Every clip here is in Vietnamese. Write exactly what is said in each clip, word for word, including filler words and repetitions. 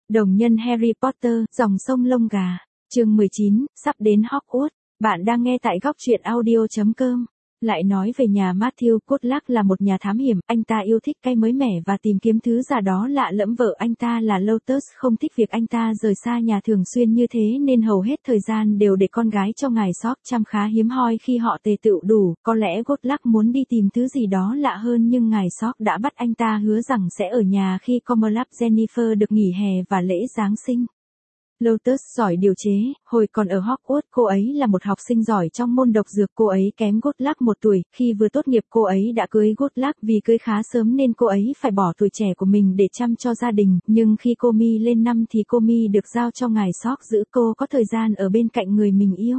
Đồng nhân Harry Potter, dòng sông lông gà. Chương mười chín, sắp đến Hogwarts. Bạn đang nghe tại góc truyện audio chấm com. Lại nói về nhà Matthew Cutlack là một nhà thám hiểm, anh ta yêu thích cái mới mẻ và tìm kiếm thứ giả đó lạ lẫm. Vợ anh ta là Lotus không thích việc anh ta rời xa nhà thường xuyên như thế nên hầu hết thời gian đều để con gái cho ngài Sock chăm. Khá hiếm hoi khi họ tề tựu đủ, có lẽ Cutlack muốn đi tìm thứ gì đó lạ hơn nhưng ngài Sock đã bắt anh ta hứa rằng sẽ ở nhà khi Cormoran Jennifer được nghỉ hè và lễ Giáng sinh. Lotus giỏi điều chế, hồi còn ở Hogwarts cô ấy là một học sinh giỏi trong môn độc dược. Cô ấy kém Cutlack một tuổi, khi vừa tốt nghiệp cô ấy đã cưới Cutlack. Vì cưới khá sớm nên cô ấy phải bỏ tuổi trẻ của mình để chăm cho gia đình, nhưng khi cô Mi lên năm thì cô Mi được giao cho ngài Sock giữ cô có thời gian ở bên cạnh người mình yêu.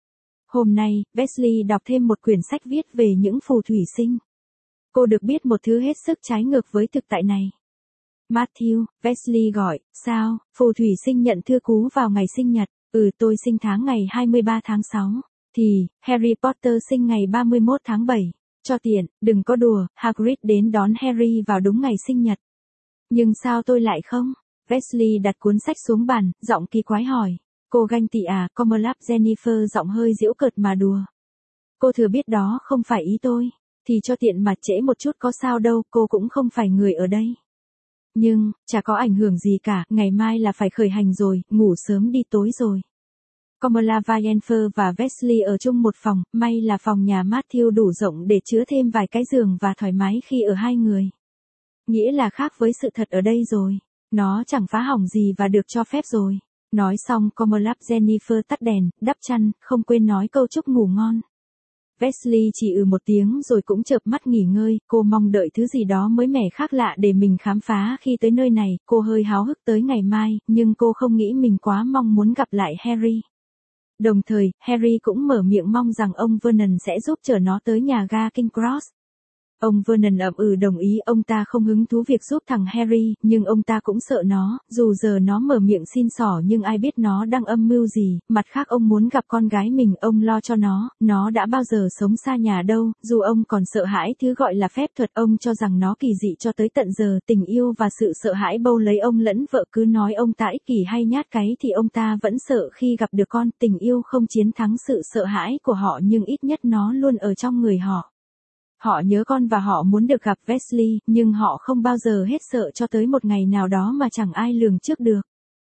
Hôm nay, Weasley đọc thêm một quyển sách viết về những phù thủy sinh. Cô được biết một thứ hết sức trái ngược với thực tại này. Matthew, Weasley gọi, sao, phù thủy sinh nhận thư cú vào ngày sinh nhật, ừ tôi sinh tháng ngày hai mươi ba tháng sáu, thì, Harry Potter sinh ngày ba mươi mốt tháng bảy, cho tiện, đừng có đùa, Hagrid đến đón Harry vào đúng ngày sinh nhật. Nhưng sao tôi lại không? Weasley đặt cuốn sách xuống bàn, giọng kỳ quái hỏi, cô ganh tị à? Cormoran Jennifer giọng hơi giễu cợt mà đùa. Cô thừa biết đó không phải ý tôi, thì cho tiện mà trễ một chút có sao đâu, cô cũng không phải người ở đây. Nhưng, chả có ảnh hưởng gì cả, ngày mai là phải khởi hành rồi, ngủ sớm đi tối rồi. Cormoran Jennifer và Weasley ở chung một phòng, may là phòng nhà Matthew đủ rộng để chứa thêm vài cái giường và thoải mái khi ở hai người. Nghĩa là khác với sự thật ở đây rồi, nó chẳng phá hỏng gì và được cho phép rồi. Nói xong Cormoran Jennifer tắt đèn, đắp chăn, không quên nói câu chúc ngủ ngon. Weasley chỉ ừ một tiếng rồi cũng chợp mắt nghỉ ngơi, cô mong đợi thứ gì đó mới mẻ khác lạ để mình khám phá khi tới nơi này, cô hơi háo hức tới ngày mai, nhưng cô không nghĩ mình quá mong muốn gặp lại Harry. Đồng thời, Harry cũng mở miệng mong rằng ông Vernon sẽ giúp chở nó tới nhà ga King Cross. Ông Vernon ậm ừ đồng ý, ông ta không hứng thú việc giúp thằng Harry, nhưng ông ta cũng sợ nó, dù giờ nó mở miệng xin xỏ nhưng ai biết nó đang âm mưu gì. Mặt khác ông muốn gặp con gái mình, ông lo cho nó, nó đã bao giờ sống xa nhà đâu, dù ông còn sợ hãi thứ gọi là phép thuật, ông cho rằng nó kỳ dị cho tới tận giờ. Tình yêu và sự sợ hãi bâu lấy ông lẫn vợ, cứ nói ông ta ích kỷ hay nhát cái thì ông ta vẫn sợ khi gặp được con. Tình yêu không chiến thắng sự sợ hãi của họ nhưng ít nhất nó luôn ở trong người họ. Họ nhớ con và họ muốn được gặp Weasley, nhưng họ không bao giờ hết sợ cho tới một ngày nào đó mà chẳng ai lường trước được.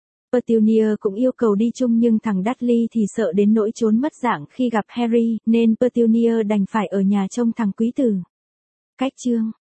Petunia cũng yêu cầu đi chung nhưng thằng Dudley thì sợ đến nỗi trốn mất dạng khi gặp Harry, nên Petunia đành phải ở nhà trông thằng quý tử. Cách chương